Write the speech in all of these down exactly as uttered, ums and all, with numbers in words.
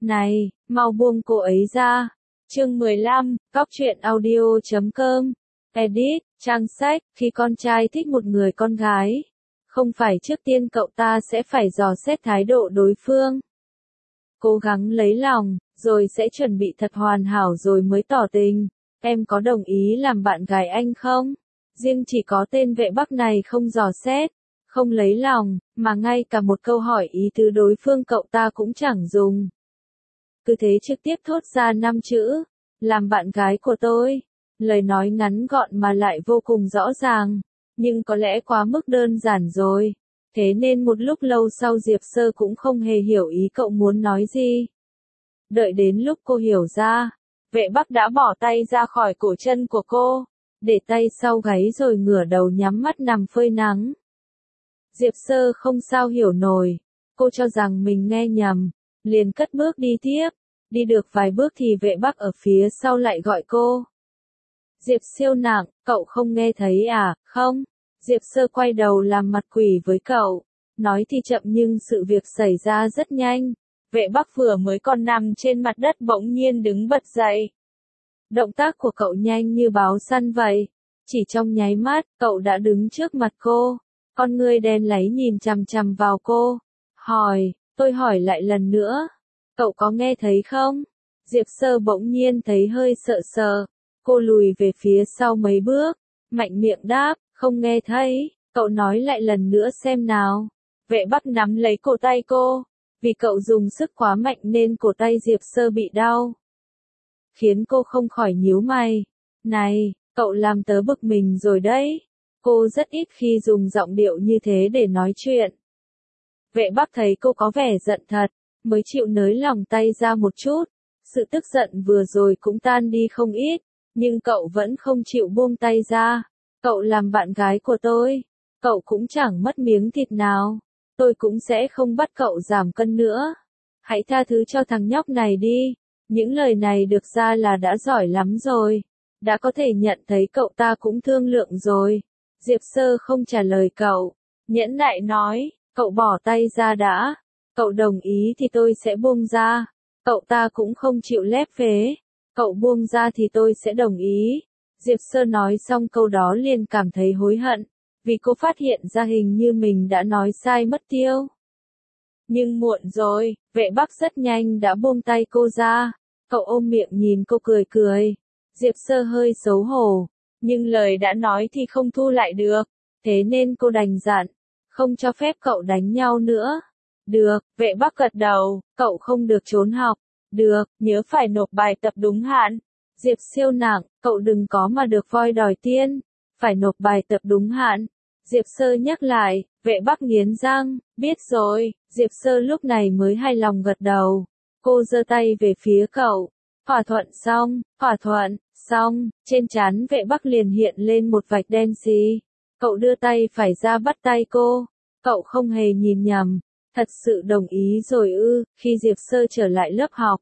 Này, mau buông cô ấy ra. Chương mười lăm, Cóc truyện audio chấm com. Edit, trang sách, khi con trai thích một người con gái, không phải trước tiên cậu ta sẽ phải dò xét thái độ đối phương. Cố gắng lấy lòng, rồi sẽ chuẩn bị thật hoàn hảo rồi mới tỏ tình. Em có đồng ý làm bạn gái anh không? Riêng chỉ có tên vệ Bắc này không dò xét, không lấy lòng, mà ngay cả một câu hỏi ý tứ đối phương cậu ta cũng chẳng dùng. Cứ thế trực tiếp thốt ra năm chữ, làm bạn gái của tôi. Lời nói ngắn gọn mà lại vô cùng rõ ràng, nhưng có lẽ quá mức đơn giản rồi. Thế nên một lúc lâu sau Diệp Sơ cũng không hề hiểu ý cậu muốn nói gì. Đợi đến lúc cô hiểu ra, vệ Bắc đã bỏ tay ra khỏi cổ chân của cô, để tay sau gáy rồi ngửa đầu nhắm mắt nằm phơi nắng. Diệp Sơ không sao hiểu nổi, cô cho rằng mình nghe nhầm, liền cất bước đi tiếp. Đi được vài bước thì vệ Bắc ở phía sau lại gọi cô. Diệp Siêu Nặng, cậu không nghe thấy à, không? Diệp Sơ quay đầu làm mặt quỷ với cậu. Nói thì chậm nhưng sự việc xảy ra rất nhanh. Vệ Bắc vừa mới còn nằm trên mặt đất bỗng nhiên đứng bật dậy. Động tác của cậu nhanh như báo săn vậy. Chỉ trong nháy mắt, cậu đã đứng trước mặt cô. Con ngươi đen láy nhìn chằm chằm vào cô. Hỏi, tôi hỏi lại lần nữa. Cậu có nghe thấy không? Diệp Sơ bỗng nhiên thấy hơi sợ sờ. Cô lùi về phía sau mấy bước, mạnh miệng đáp, không nghe thấy, cậu nói lại lần nữa xem nào. Vệ Bắc nắm lấy cổ tay cô, vì cậu dùng sức quá mạnh nên cổ tay Diệp Sơ bị đau. Khiến cô không khỏi nhíu mày. Này, cậu làm tớ bực mình rồi đấy. Cô rất ít khi dùng giọng điệu như thế để nói chuyện. Vệ Bắc thấy cô có vẻ giận thật, mới chịu nới lòng tay ra một chút. Sự tức giận vừa rồi cũng tan đi không ít. Nhưng cậu vẫn không chịu buông tay ra. Cậu làm bạn gái của tôi. Cậu cũng chẳng mất miếng thịt nào. Tôi cũng sẽ không bắt cậu giảm cân nữa. Hãy tha thứ cho thằng nhóc này đi. Những lời này được ra là đã giỏi lắm rồi. Đã có thể nhận thấy cậu ta cũng thương lượng rồi. Diệp Sơ không trả lời cậu. Nhẫn nại nói, cậu bỏ tay ra đã. Cậu đồng ý thì tôi sẽ buông ra. Cậu ta cũng không chịu lép vế. Cậu buông ra thì tôi sẽ đồng ý. Diệp Sơ nói xong câu đó liền cảm thấy hối hận, vì cô phát hiện ra hình như mình đã nói sai mất tiêu. Nhưng muộn rồi, vệ Bắc rất nhanh đã buông tay cô ra. Cậu ôm miệng nhìn cô cười cười. Diệp Sơ hơi xấu hổ, nhưng lời đã nói thì không thu lại được. Thế nên cô đành dặn, không cho phép cậu đánh nhau nữa. Được, vệ Bắc gật đầu, cậu không được trốn học. Được, nhớ phải nộp bài tập đúng hạn. Diệp Siêu Nặng, cậu đừng có mà được voi đòi tiên. Phải nộp bài tập đúng hạn. Diệp Sơ nhắc lại, vệ Bắc nghiến răng, biết rồi. Diệp Sơ lúc này mới hài lòng gật đầu. Cô giơ tay về phía cậu. Thỏa thuận xong, thỏa thuận, xong, trên trán vệ Bắc liền hiện lên một vạch đen xì. Cậu đưa tay phải ra bắt tay cô. Cậu không hề nhìn nhầm. Thật sự đồng ý rồi ư, khi Diệp Sơ trở lại lớp học.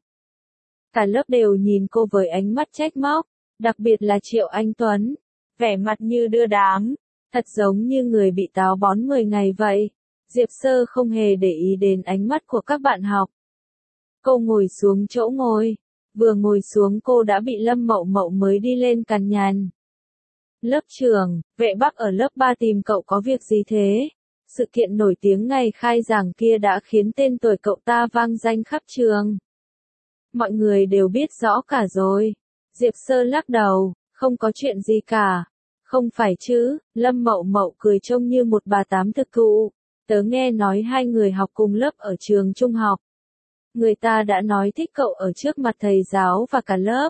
Cả lớp đều nhìn cô với ánh mắt trách móc, đặc biệt là Triệu Anh Tuấn. Vẻ mặt như đưa đám, thật giống như người bị táo bón mười ngày vậy. Diệp Sơ không hề để ý đến ánh mắt của các bạn học. Cô ngồi xuống chỗ ngồi, vừa ngồi xuống cô đã bị Lâm Mậu Mậu mới đi lên cằn nhằn. Lớp trưởng, vệ Bắc ở lớp ba tìm cậu có việc gì thế? Sự kiện nổi tiếng ngày khai giảng kia đã khiến tên tuổi cậu ta vang danh khắp trường. Mọi người đều biết rõ cả rồi. Diệp Sơ lắc đầu, không có chuyện gì cả. Không phải chứ, Lâm Mậu Mậu cười trông như một bà tám thực thụ. Tớ nghe nói hai người học cùng lớp ở trường trung học. Người ta đã nói thích cậu ở trước mặt thầy giáo và cả lớp.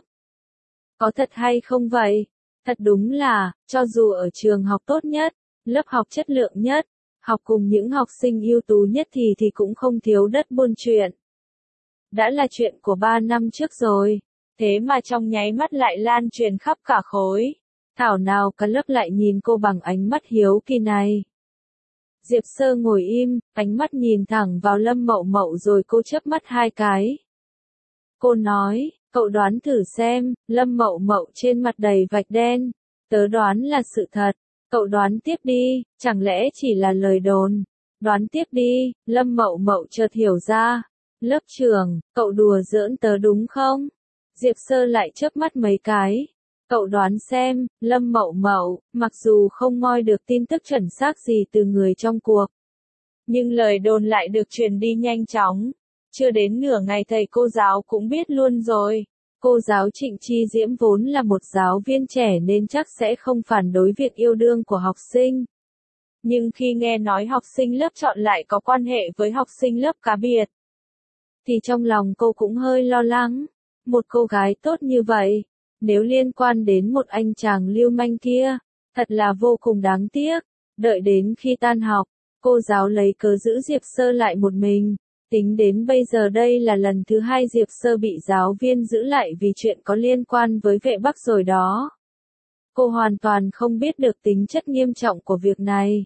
Có thật hay không vậy? Thật đúng là, cho dù ở trường học tốt nhất, lớp học chất lượng nhất, học cùng những học sinh ưu tú nhất thì thì cũng không thiếu đất buôn chuyện. Đã là chuyện của ba năm trước rồi, thế mà trong nháy mắt lại lan truyền khắp cả khối. Thảo nào cả lớp lại nhìn cô bằng ánh mắt hiếu kỳ này. Diệp Sơ ngồi im, ánh mắt nhìn thẳng vào Lâm Mậu Mậu rồi cô chớp mắt hai cái. Cô nói, cậu đoán thử xem. Lâm Mậu Mậu trên mặt đầy vạch đen. Tớ đoán là sự thật. Cậu đoán tiếp đi, chẳng lẽ chỉ là lời đồn. Đoán tiếp đi. Lâm Mậu Mậu chợt hiểu ra. Lớp trưởng, cậu đùa giỡn tớ đúng không? Diệp Sơ lại chớp mắt mấy cái. Cậu đoán xem, Lâm Mậu Mậu, mặc dù không moi được tin tức chuẩn xác gì từ người trong cuộc, nhưng lời đồn lại được truyền đi nhanh chóng. Chưa đến nửa ngày thầy cô giáo cũng biết luôn rồi. Cô giáo Trịnh Chi Diễm vốn là một giáo viên trẻ nên chắc sẽ không phản đối việc yêu đương của học sinh. Nhưng khi nghe nói học sinh lớp chọn lại có quan hệ với học sinh lớp cá biệt, thì trong lòng cô cũng hơi lo lắng. Một cô gái tốt như vậy, nếu liên quan đến một anh chàng lưu manh kia, thật là vô cùng đáng tiếc. Đợi đến khi tan học, cô giáo lấy cớ giữ Diệp Sơ lại một mình. Tính đến bây giờ đây là lần thứ hai Diệp Sơ bị giáo viên giữ lại vì chuyện có liên quan với vệ Bắc rồi đó. Cô hoàn toàn không biết được tính chất nghiêm trọng của việc này.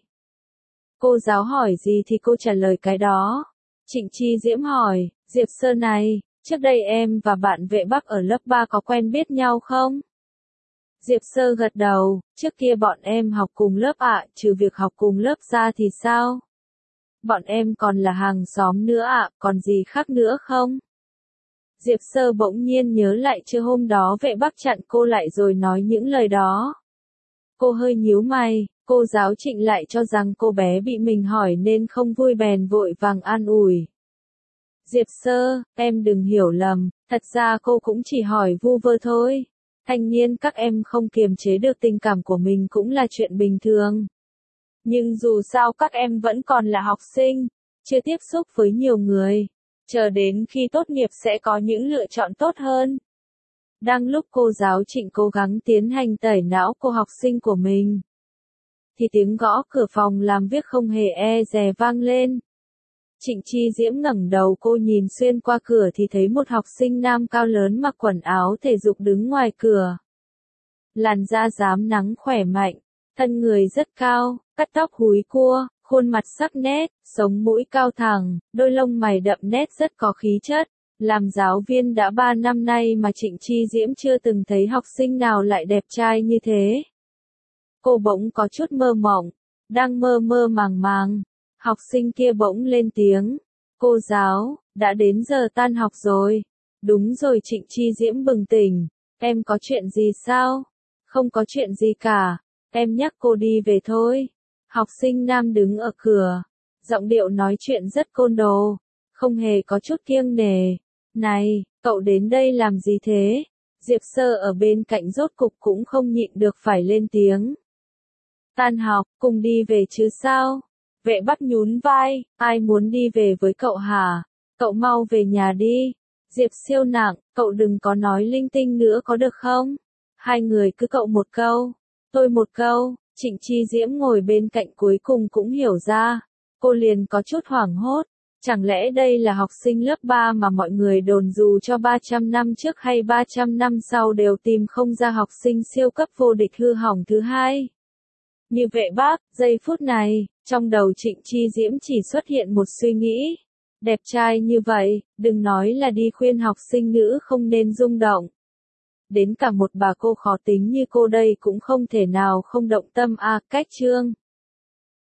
Cô giáo hỏi gì thì cô trả lời cái đó. Trịnh Chi Diễm hỏi, Diệp Sơ này, trước đây em và bạn vệ Bắc ở lớp ba có quen biết nhau không? Diệp Sơ gật đầu, trước kia bọn em học cùng lớp ạ, trừ việc học cùng lớp ra thì sao? Bọn em còn là hàng xóm nữa ạ, còn gì khác nữa không? Diệp Sơ bỗng nhiên nhớ lại trưa hôm đó vệ Bắc chặn cô lại rồi nói những lời đó. Cô hơi nhíu mày, cô giáo Trịnh lại cho rằng cô bé bị mình hỏi nên không vui bèn vội vàng an ủi. Diệp Sơ, em đừng hiểu lầm, thật ra cô cũng chỉ hỏi vu vơ thôi. Thanh niên các em không kiềm chế được tình cảm của mình cũng là chuyện bình thường. Nhưng dù sao các em vẫn còn là học sinh, chưa tiếp xúc với nhiều người. Chờ đến khi tốt nghiệp sẽ có những lựa chọn tốt hơn. Đang lúc cô giáo Trịnh cố gắng tiến hành tẩy não cô học sinh của mình, thì tiếng gõ cửa phòng làm việc không hề e dè vang lên. Trịnh Chi Diễm ngẩng đầu, cô nhìn xuyên qua cửa thì thấy một học sinh nam cao lớn mặc quần áo thể dục đứng ngoài cửa. Làn da rám nắng khỏe mạnh, thân người rất cao, cắt tóc húi cua, khuôn mặt sắc nét, sống mũi cao thẳng, đôi lông mày đậm nét rất có khí chất. Làm giáo viên đã ba năm nay mà Trịnh Chi Diễm chưa từng thấy học sinh nào lại đẹp trai như thế. Cô bỗng có chút mơ mộng, đang mơ mơ màng màng. Học sinh kia bỗng lên tiếng, cô giáo, đã đến giờ tan học rồi. Đúng rồi. Trịnh Chi Diễm bừng tỉnh, em có chuyện gì sao? Không có chuyện gì cả, em nhắc cô đi về thôi. Học sinh nam đứng ở cửa, giọng điệu nói chuyện rất côn đồ, không hề có chút kiêng nể. Này, cậu đến đây làm gì thế? Diệp Sơ ở bên cạnh rốt cục cũng không nhịn được phải lên tiếng. Tan học, cùng đi về chứ sao? Vệ Bắc nhún vai, ai muốn đi về với cậu hả? Cậu mau về nhà đi. Diệp Siêu nặng, cậu đừng có nói linh tinh nữa có được không? Hai người cứ cậu một câu, tôi một câu. Trịnh Chi Diễm ngồi bên cạnh cuối cùng cũng hiểu ra. Cô liền có chút hoảng hốt. Chẳng lẽ đây là học sinh lớp ba mà mọi người đồn dù cho ba trăm năm trước hay ba trăm năm sau đều tìm không ra học sinh siêu cấp vô địch hư hỏng thứ hai? Như vệ Bắc, giây phút này, trong đầu Trịnh Chi Diễm chỉ xuất hiện một suy nghĩ. Đẹp trai như vậy, đừng nói là đi khuyên học sinh nữ không nên rung động. Đến cả một bà cô khó tính như cô đây cũng không thể nào không động tâm à, cách chương.